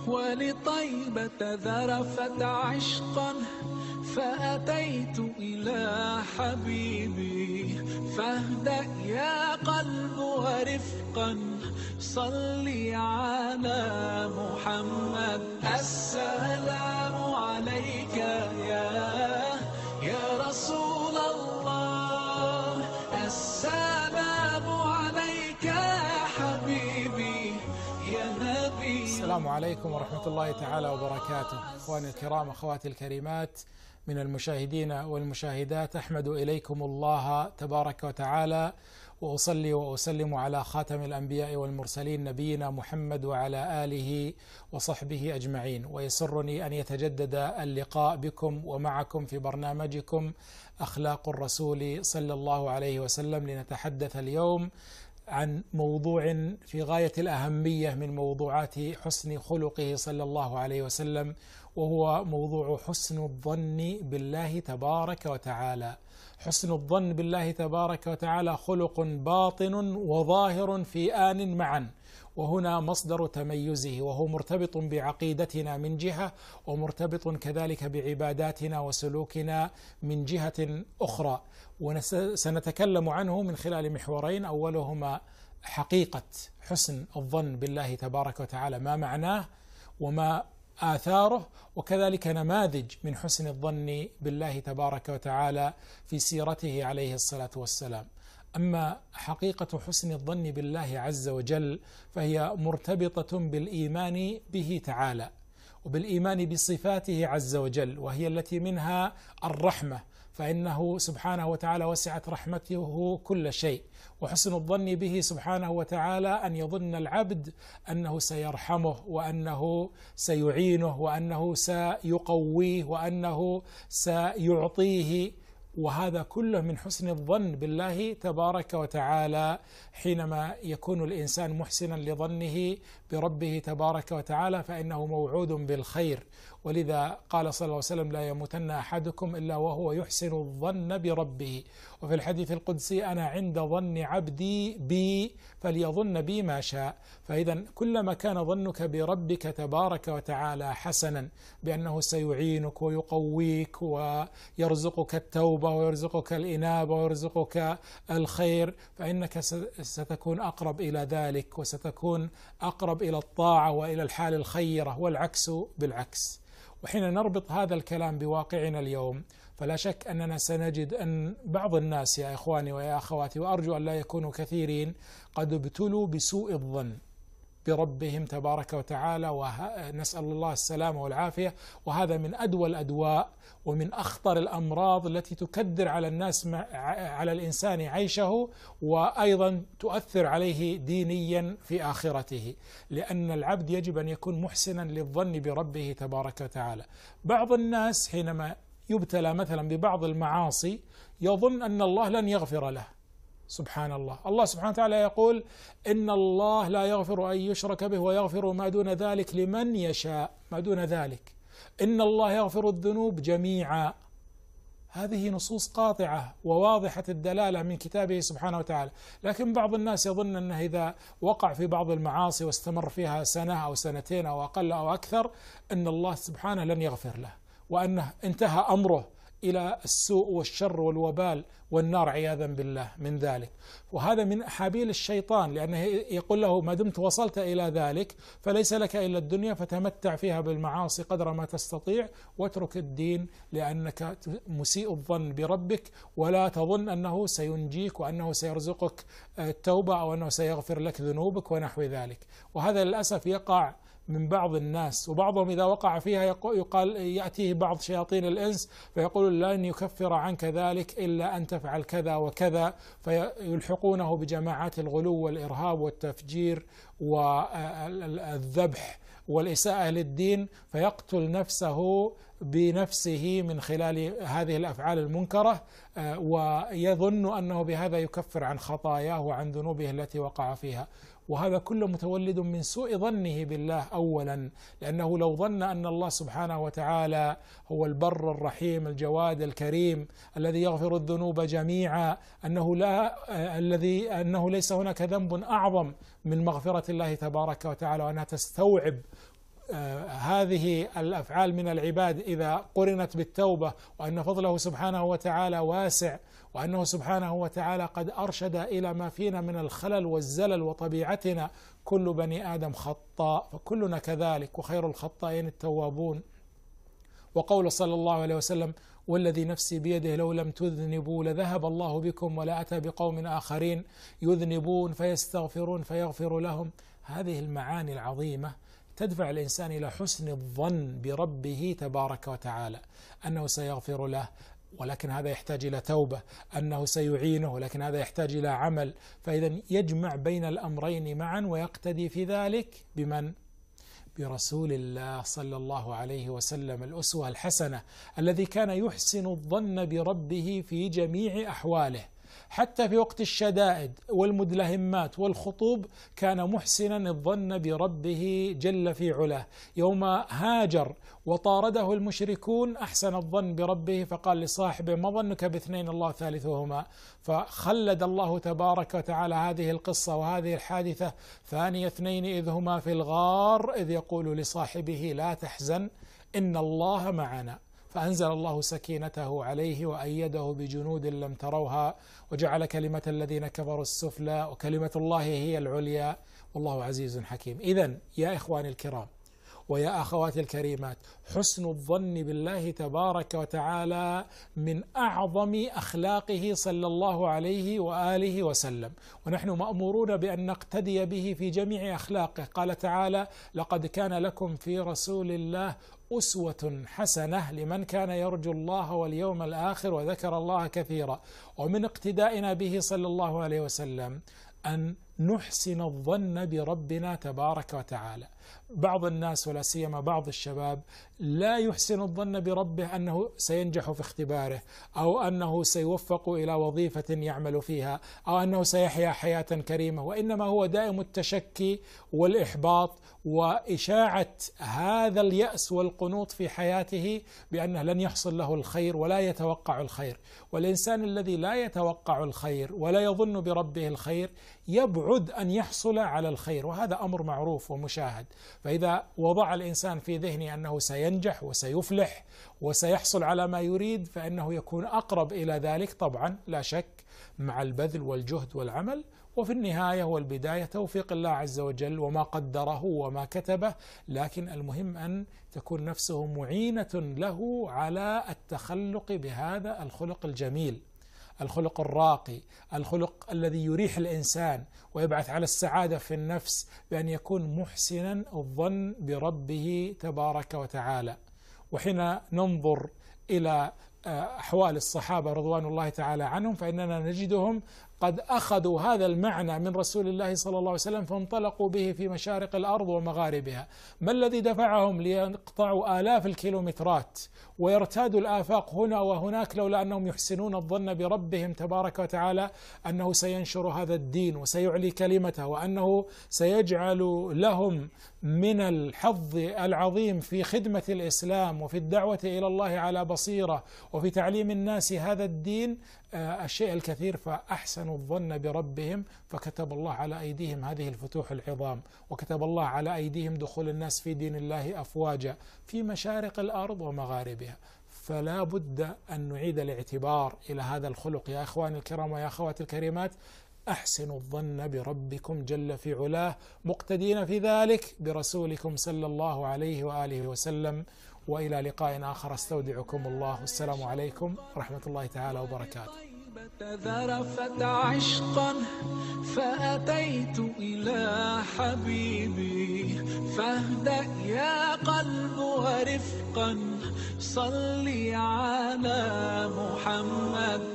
ولطيبة ذرفت عشقا فأتيت إلى حبيبي. فاهدأ يا قلب ورفقا صلي على محمد. السلام عليك يا رسول الله، السلام عليك يا حبيبي يا نبي. السلام عليكم ورحمة الله تعالى وبركاته. أخواني الكرام، أخواتي الكريمات من المشاهدين والمشاهدات، أحمد إليكم الله تبارك وتعالى وأصلي وأسلم على خاتم الأنبياء والمرسلين نبينا محمد وعلى آله وصحبه أجمعين. ويسرني أن يتجدد اللقاء بكم ومعكم في برنامجكم أخلاق الرسول صلى الله عليه وسلم، لنتحدث اليوم عن موضوع في غاية الأهمية من موضوعات حسن خلقه صلى الله عليه وسلم، وهو موضوع حسن الظن بالله تبارك وتعالى. حسن الظن بالله تبارك وتعالى خلق باطن وظاهر في آن معا، وهنا مصدر تميزه، وهو مرتبط بعقيدتنا من جهة، ومرتبط كذلك بعباداتنا وسلوكنا من جهة أخرى. وسنتكلم عنه من خلال محورين: أولهما حقيقة حسن الظن بالله تبارك وتعالى، ما معناه وما آثاره، وكذلك نماذج من حسن الظن بالله تبارك وتعالى في سيرته عليه الصلاة والسلام. أما حقيقة حسن الظن بالله عز وجل فهي مرتبطة بالإيمان به تعالى وبالإيمان بصفاته عز وجل، وهي التي منها الرحمة، فإنه سبحانه وتعالى وسعت رحمته كل شيء. وحسن الظن به سبحانه وتعالى أن يظن العبد أنه سيرحمه، وأنه سيعينه، وأنه سيقويه، وأنه سيعطيه، وهذا كله من حسن الظن بالله تبارك وتعالى. حينما يكون الإنسان محسنا لظنه بربه تبارك وتعالى فإنه موعود بالخير. ولذا قال صلى الله عليه وسلم: لا يموتن أحدكم إلا وهو يحسن الظن بربه. وفي الحديث القدسي: أنا عند ظن عبدي بي فليظن بي ما شاء. فإذا كلما كان ظنك بربك تبارك وتعالى حسنا، بأنه سيعينك ويقويك ويرزقك التوبة ويرزقك الإنابة ويرزقك الخير، فإنك ستكون أقرب إلى ذلك، وستكون أقرب إلى الطاعة وإلى الحال الخيرة، والعكس بالعكس. وحين نربط هذا الكلام بواقعنا اليوم، فلا شك أننا سنجد أن بعض الناس يا إخواني ويا أخواتي، وأرجو أن لا يكونوا كثيرين، قد ابتلوا بسوء الظن بربهم تبارك وتعالى، ونسأل الله السلامة والعافية. وهذا من أدوى الأدواء ومن أخطر الأمراض التي تكدر على الناس على الإنسان عيشه، وأيضا تؤثر عليه دينيا في آخرته، لأن العبد يجب أن يكون محسنا للظن بربه تبارك وتعالى. بعض الناس حينما يبتلى مثلا ببعض المعاصي يظن أن الله لن يغفر له. سبحان الله، الله سبحانه وتعالى يقول: إن الله لا يغفر أن يشرك به ويغفر ما دون ذلك لمن يشاء. ما دون ذلك، إن الله يغفر الذنوب جميعا. هذه نصوص قاطعة وواضحة الدلالة من كتابه سبحانه وتعالى. لكن بعض الناس يظن أنه إذا وقع في بعض المعاصي واستمر فيها سنة أو سنتين أو أقل أو أكثر، أن الله سبحانه لن يغفر له، وأنه انتهى أمره إلى السوء والشر والوبال والنار عياذا بالله من ذلك. وهذا من أحابيل الشيطان، لأنه يقول له: ما دمت وصلت إلى ذلك فليس لك إلا الدنيا، فتمتع فيها بالمعاصي قدر ما تستطيع، واترك الدين، لأنك مسيء الظن بربك، ولا تظن أنه سينجيك وأنه سيرزقك التوبة أو أنه سيغفر لك ذنوبك ونحو ذلك. وهذا للأسف يقع من بعض الناس، وبعضهم إذا وقع فيها يقال يأتيه بعض شياطين الإنس فيقول: لن يكفر عنك ذلك إلا أن تفعل كذا وكذا، فيلحقونه بجماعات الغلو والإرهاب والتفجير والذبح والإساءة للدين، فيقتل نفسه بنفسه من خلال هذه الأفعال المنكرة، ويظن أنه بهذا يكفر عن خطاياه وعن ذنوبه التي وقع فيها. وهذا كله متولد من سوء ظنه بالله أولا، لأنه لو ظن أن الله سبحانه وتعالى هو البر الرحيم الجواد الكريم الذي يغفر الذنوب جميعا، أنه ليس هناك ذنب أعظم من مغفرة الله تبارك وتعالى، وأنها تستوعب هذه الأفعال من العباد إذا قرنت بالتوبة، وأن فضله سبحانه وتعالى واسع، وأنه سبحانه وتعالى قد أرشد إلى ما فينا من الخلل والزلل، وطبيعتنا كل بني آدم خطاء فكلنا كذلك، وخير الخطائين التوابون. وقول صلى الله عليه وسلم: والذي نفسي بيده لو لم تذنبوا لذهب الله بكم ولا أتى بقوم آخرين يذنبون فيستغفرون فيغفر لهم. هذه المعاني العظيمة تدفع الإنسان إلى حسن الظن بربه تبارك وتعالى، أنه سيغفر له ولكن هذا يحتاج إلى توبة، أنه سيعينه ولكن هذا يحتاج إلى عمل. فإذا يجمع بين الأمرين معا، ويقتدي في ذلك بمن؟ برسول الله صلى الله عليه وسلم الأسوة الحسنة، الذي كان يحسن الظن بربه في جميع أحواله، حتى في وقت الشدائد والمدلهمات والخطوب كان محسنا الظن بربه جل في علاه. يوم هاجر وطارده المشركون أحسن الظن بربه، فقال لصاحبه: ما ظنك باثنين الله ثالثهما؟ فخلد الله تبارك وتعالى هذه القصة وهذه الحادثة: ثاني اثنين إذ هما في الغار إذ يقول لصاحبه لا تحزن إن الله معنا، فأنزل الله سكينته عليه وأيده بجنود لم تروها وجعل كلمة الذين كفروا السفلى وكلمة الله هي العليا والله عزيز حكيم. إذن يا إخواني الكرام ويا أخواتي الكريمات، حسن الظن بالله تبارك وتعالى من أعظم أخلاقه صلى الله عليه وآله وسلم، ونحن مأمورون بأن نقتدي به في جميع أخلاقه. قال تعالى: لقد كان لكم في رسول الله أسوة حسنة لمن كان يرجو الله واليوم الآخر وذكر الله كثيرا. ومن اقتدائنا به صلى الله عليه وسلم أن نحسن الظن بربنا تبارك وتعالى. بعض الناس ولا سيما بعض الشباب لا يحسن الظن بربه أنه سينجح في اختباره، أو أنه سيوفق إلى وظيفة يعمل فيها، أو أنه سيحيا حياة كريمة، وإنما هو دائم التشكي والإحباط وإشاعة هذا اليأس والقنوط في حياته بأنه لن يحصل له الخير ولا يتوقع الخير. والإنسان الذي لا يتوقع الخير ولا يظن بربه الخير يبعد أن يحصل على الخير، وهذا أمر معروف ومشاهد. فإذا وضع الإنسان في ذهنه أنه سينجح وسيفلح وسيحصل على ما يريد فإنه يكون أقرب إلى ذلك، طبعا لا شك مع البذل والجهد والعمل، وفي النهاية والبداية توفيق الله عز وجل وما قدره وما كتبه. لكن المهم أن تكون نفسه معينة له على التخلق بهذا الخلق الجميل، الخلق الراقي، الخلق الذي يريح الإنسان ويبعث على السعادة في النفس، بأن يكون محسنا الظن بربه تبارك وتعالى. وحين ننظر إلى أحوال الصحابة رضوان الله تعالى عنهم فإننا نجدهم قد أخذوا هذا المعنى من رسول الله صلى الله عليه وسلم فانطلقوا به في مشارق الأرض ومغاربها. ما الذي دفعهم ليقطعوا آلاف الكيلومترات ويرتادوا الآفاق هنا وهناك لولا أنهم يحسنون الظن بربهم تبارك وتعالى أنه سينشر هذا الدين وسيعلي كلمته، وأنه سيجعل لهم من الحظ العظيم في خدمة الإسلام وفي الدعوة إلى الله على بصيرة وفي تعليم الناس هذا الدين الشيء الكثير. فأحسنوا الظن بربهم فكتب الله على أيديهم هذه الفتوح العظام، وكتب الله على أيديهم دخول الناس في دين الله أفواجا في مشارق الأرض ومغاربها. فلا بد أن نعيد الاعتبار إلى هذا الخلق يا إخواني الكرام ويا أخواتي الكريمات. أحسنوا الظن بربكم جل في علاه، مقتدين في ذلك برسولكم صلى الله عليه وآله وسلم. وإلى لقاء آخر، استودعكم الله، والسلام عليكم ورحمة الله تعالى وبركاته. ذرفت عشقا فأتيت إلى حبيبي، فاهدأ يا قلب ورفقا صلي على محمد.